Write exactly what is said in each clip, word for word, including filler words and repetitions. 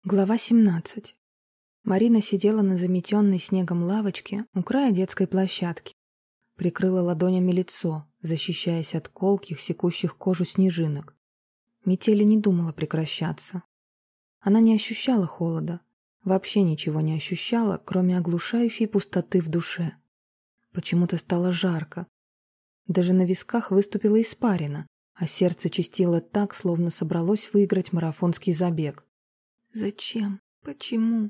Глава семнадцать. Марина сидела на заметенной снегом лавочке у края детской площадки. Прикрыла ладонями лицо, защищаясь от колких, секущих кожу снежинок. Метель не думала прекращаться. Она не ощущала холода, вообще ничего не ощущала, кроме оглушающей пустоты в душе. Почему-то стало жарко. Даже на висках выступила испарина, а сердце чистило так, словно собралось выиграть марафонский забег. «Зачем? Почему?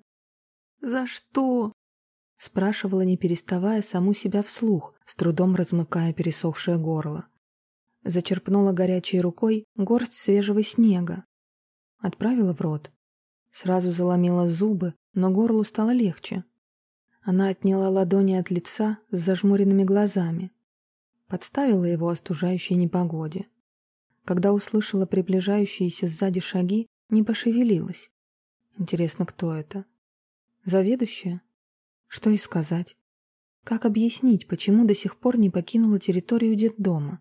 За что?» спрашивала, не переставая, саму себя вслух, с трудом размыкая пересохшее горло. Зачерпнула горячей рукой горсть свежего снега. Отправила в рот. Сразу заломила зубы, но горлу стало легче. Она отняла ладони от лица с зажмуренными глазами. Подставила его остужающей непогоде. Когда услышала приближающиеся сзади шаги, не пошевелилась. Интересно, кто это? Заведующая? Что ей сказать? Как объяснить, почему до сих пор не покинула территорию детдома?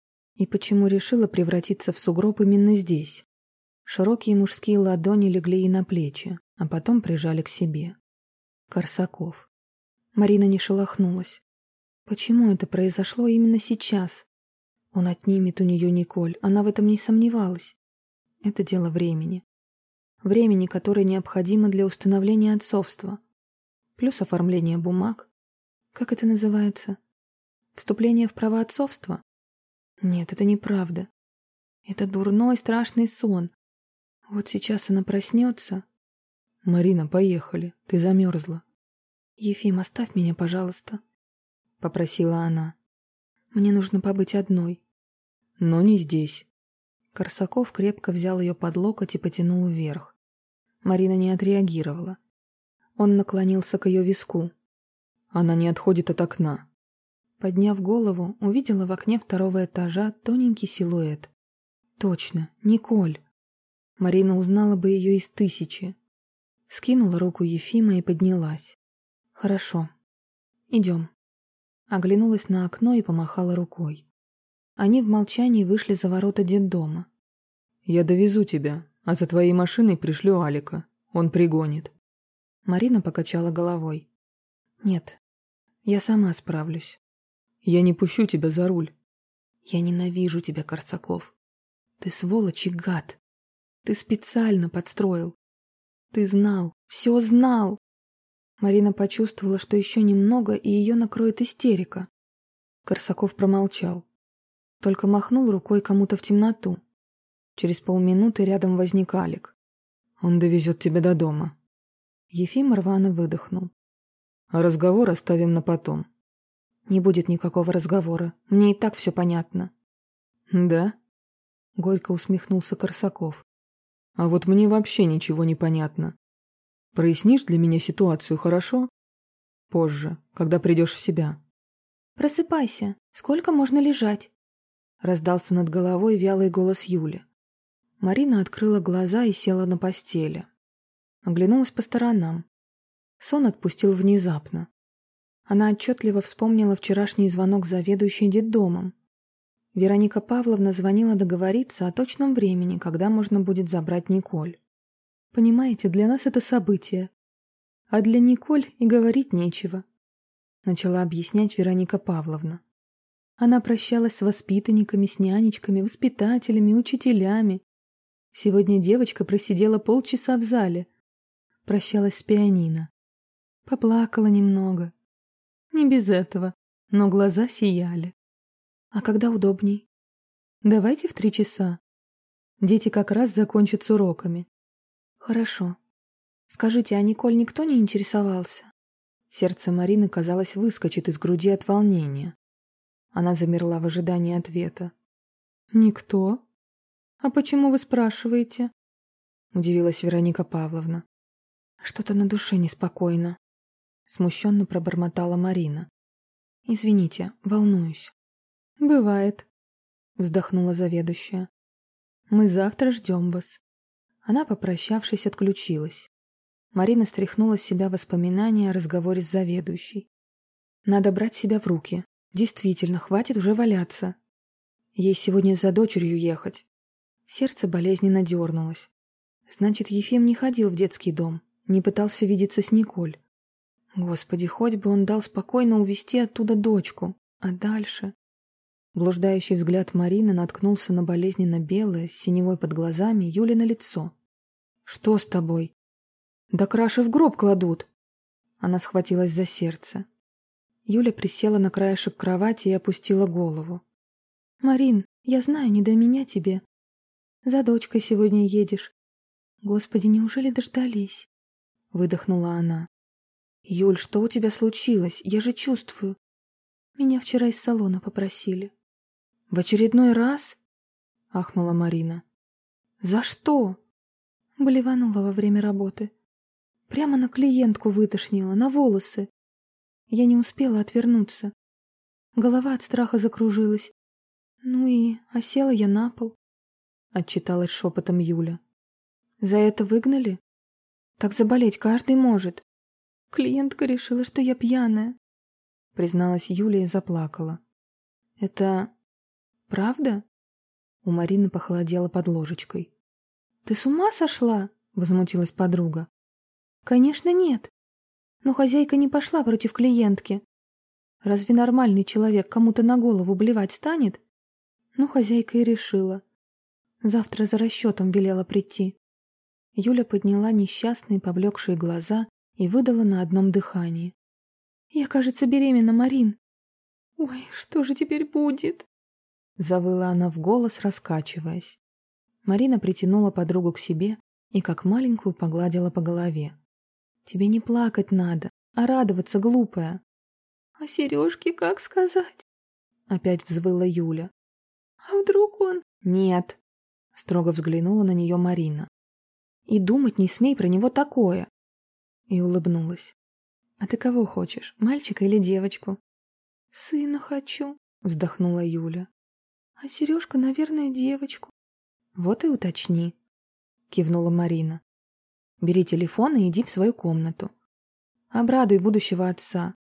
И почему решила превратиться в сугроб именно здесь? Широкие мужские ладони легли ей на плечи, а потом прижали к себе. Корсаков. Марина не шелохнулась. Почему это произошло именно сейчас? Он отнимет у нее Николь, она в этом не сомневалась. Это дело времени. Времени, которое необходимо для установления отцовства. Плюс оформление бумаг. Как это называется? Вступление в право отцовства? Нет, это неправда. Это дурной, страшный сон. Вот сейчас она проснется. «Марина, поехали. Ты замерзла». «Ефим, оставь меня, пожалуйста», — попросила она. «Мне нужно побыть одной». «Но не здесь». Корсаков крепко взял ее под локоть и потянул вверх. Марина не отреагировала. Он наклонился к ее виску. Она не отходит от окна. Подняв голову, увидела в окне второго этажа тоненький силуэт. Точно, Николь. Марина узнала бы ее из тысячи. Скинула руку Ефима и поднялась. «Хорошо. Идем». Оглянулась на окно и помахала рукой. Они в молчании вышли за ворота детдома. «Я довезу тебя, а за твоей машиной пришлю Алика. Он пригонит». Марина покачала головой. «Нет, я сама справлюсь». «Я не пущу тебя за руль». «Я ненавижу тебя, Корсаков. Ты сволочь и гад. Ты специально подстроил. Ты знал, все знал». Марина почувствовала, что еще немного, и ее накроет истерика. Корсаков промолчал. Только махнул рукой кому-то в темноту. Через полминуты рядом возник Алик. «Он довезет тебя до дома». Ефим рвано выдохнул. «А разговор оставим на потом». «Не будет никакого разговора. Мне и так все понятно». «Да?» — горько усмехнулся Корсаков. «А вот мне вообще ничего не понятно. Прояснишь для меня ситуацию, хорошо? Позже, когда придешь в себя». «Просыпайся. Сколько можно лежать?» — раздался над головой вялый голос Юли. Марина открыла глаза и села на постели. Оглянулась по сторонам. Сон отпустил внезапно. Она отчетливо вспомнила вчерашний звонок заведующей детдомом. Вероника Павловна звонила договориться о точном времени, когда можно будет забрать Николь. «Понимаете, для нас это событие. А для Николь и говорить нечего», — начала объяснять Вероника Павловна. Она прощалась с воспитанниками, с нянечками, воспитателями, учителями. Сегодня девочка просидела полчаса в зале. Прощалась с пианино. Поплакала немного. Не без этого, но глаза сияли. А когда удобней? Давайте в три часа. Дети как раз закончат с уроками. Хорошо. Скажите, а Николь никто не интересовался? Сердце Марины, казалось, выскочит из груди от волнения. Она замерла в ожидании ответа. «Никто? А почему вы спрашиваете?» Удивилась Вероника Павловна. «Что-то на душе неспокойно», — смущенно пробормотала Марина. «Извините, волнуюсь». «Бывает», — вздохнула заведующая. «Мы завтра ждем вас». Она, попрощавшись, отключилась. Марина стряхнула с себя воспоминания о разговоре с заведующей. «Надо брать себя в руки. Действительно, хватит уже валяться. Ей сегодня за дочерью ехать». Сердце болезненно дернулось. Значит, Ефим не ходил в детский дом, не пытался видеться с Николь. Господи, хоть бы он дал спокойно увезти оттуда дочку. А дальше... Блуждающий взгляд Марины наткнулся на болезненно белое, с синевой под глазами, Юлино лицо. «Что с тобой?» «Да краши в гроб кладут!» Она схватилась за сердце. Юля присела на краешек кровати и опустила голову. «Марин, я знаю, не до меня тебе. За дочкой сегодня едешь. Господи, неужели дождались?» Выдохнула она. «Юль, что у тебя случилось? Я же чувствую. Меня вчера из салона попросили». «В очередной раз?» — ахнула Марина. «За что?» Блеванула во время работы. Прямо на клиентку вытошнила, на волосы. Я не успела отвернуться. Голова от страха закружилась. Ну и осела я на пол. Отчиталась шепотом Юля. «За это выгнали? Так заболеть каждый может. Клиентка решила, что я пьяная», — призналась Юля и заплакала. «Это правда?» У Марины похолодело под ложечкой. «Ты с ума сошла?» — возмутилась подруга. «Конечно нет. Но хозяйка не пошла против клиентки. Разве нормальный человек кому-то на голову блевать станет? Ну, хозяйка и решила. Завтра за расчетом велела прийти». Юля подняла несчастные поблекшие глаза и выдала на одном дыхании. «Я, кажется, беременна, Марин. Ой, что же теперь будет?» Завыла она в голос, раскачиваясь. Марина притянула подругу к себе и как маленькую погладила по голове. «Тебе не плакать надо, а радоваться, глупая». «А сережки как сказать?» Опять взвыла Юля. «А вдруг он...» «Нет», — строго взглянула на нее Марина. «И думать не смей про него такое». И улыбнулась. «А ты кого хочешь, мальчика или девочку?» «Сына хочу», — вздохнула Юля. «А Сережка, наверное, девочку». «Вот и уточни», — кивнула Марина. «Бери телефон и иди в свою комнату. Обрадуй будущего отца».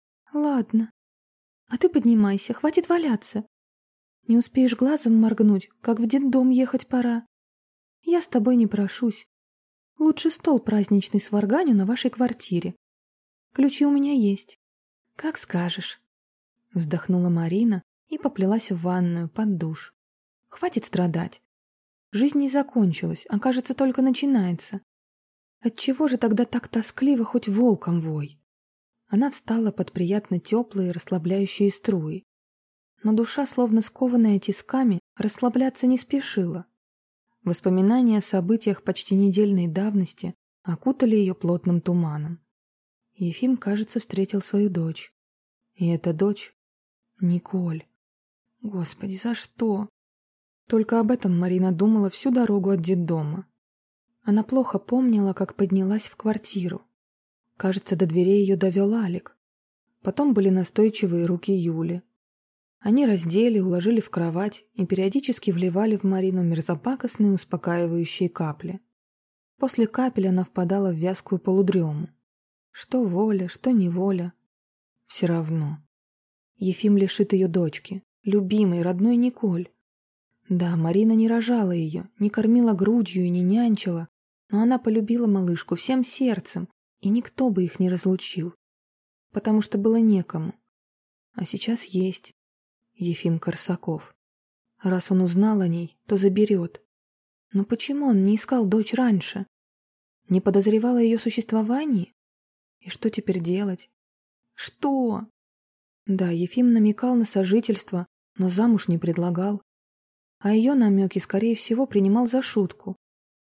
«Ладно. А ты поднимайся, хватит валяться. Не успеешь глазом моргнуть, как в детдом ехать пора. Я с тобой не прошусь. Лучше стол праздничный сварганю на вашей квартире. Ключи у меня есть». «Как скажешь», — вздохнула Марина и поплелась в ванную под душ. «Хватит страдать. Жизнь не закончилась, а, кажется, только начинается. Отчего же тогда так тоскливо хоть волком вой?» Она встала под приятно теплые расслабляющие струи. Но душа, словно скованная тисками, расслабляться не спешила. Воспоминания о событиях почти недельной давности окутали ее плотным туманом. Ефим, кажется, встретил свою дочь. И эта дочь — Николь. Господи, за что? Только об этом Марина думала всю дорогу от детдома. Она плохо помнила, как поднялась в квартиру. Кажется, до дверей ее довел Алик. Потом были настойчивые руки Юли. Они раздели, уложили в кровать и периодически вливали в Марину мерзопакостные успокаивающие капли. После капель она впадала в вязкую полудрему. Что воля, что неволя. Все равно. Ефим лишит ее дочки, любимой, родной Николь. Да, Марина не рожала ее, не кормила грудью и не нянчила, но она полюбила малышку всем сердцем, и никто бы их не разлучил, потому что было некому. А сейчас есть Ефим Корсаков. Раз он узнал о ней, то заберет. Но почему он не искал дочь раньше? Не подозревал о ее существовании? И что теперь делать? Что? Да, Ефим намекал на сожительство, но замуж не предлагал. А ее намеки, скорее всего, принимал за шутку.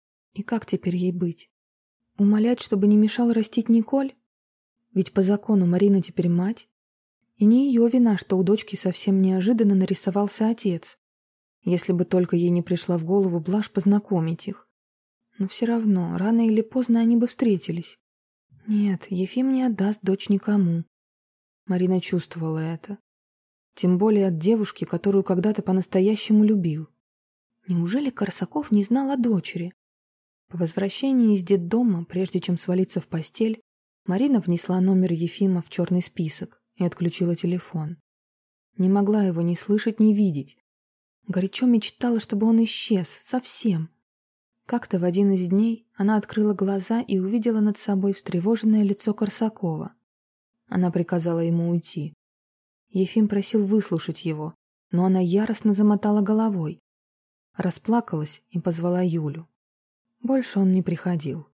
И как теперь ей быть? Умолять, чтобы не мешал растить Николь? Ведь по закону Марина теперь мать. И не ее вина, что у дочки совсем неожиданно нарисовался отец. Если бы только ей не пришла в голову блажь познакомить их. Но все равно, рано или поздно они бы встретились. Нет, Ефим не отдаст дочь никому. Марина чувствовала это. Тем более от девушки, которую когда-то по-настоящему любил. Неужели Корсаков не знал о дочери? По возвращении из детдома, прежде чем свалиться в постель, Марина внесла номер Ефима в черный список и отключила телефон. Не могла его ни слышать, ни видеть. Горячо мечтала, чтобы он исчез совсем. Как-то в один из дней она открыла глаза и увидела над собой встревоженное лицо Корсакова. Она приказала ему уйти. Ефим просил выслушать его, но она яростно замотала головой, расплакалась и позвала Юлю. Больше он не приходил.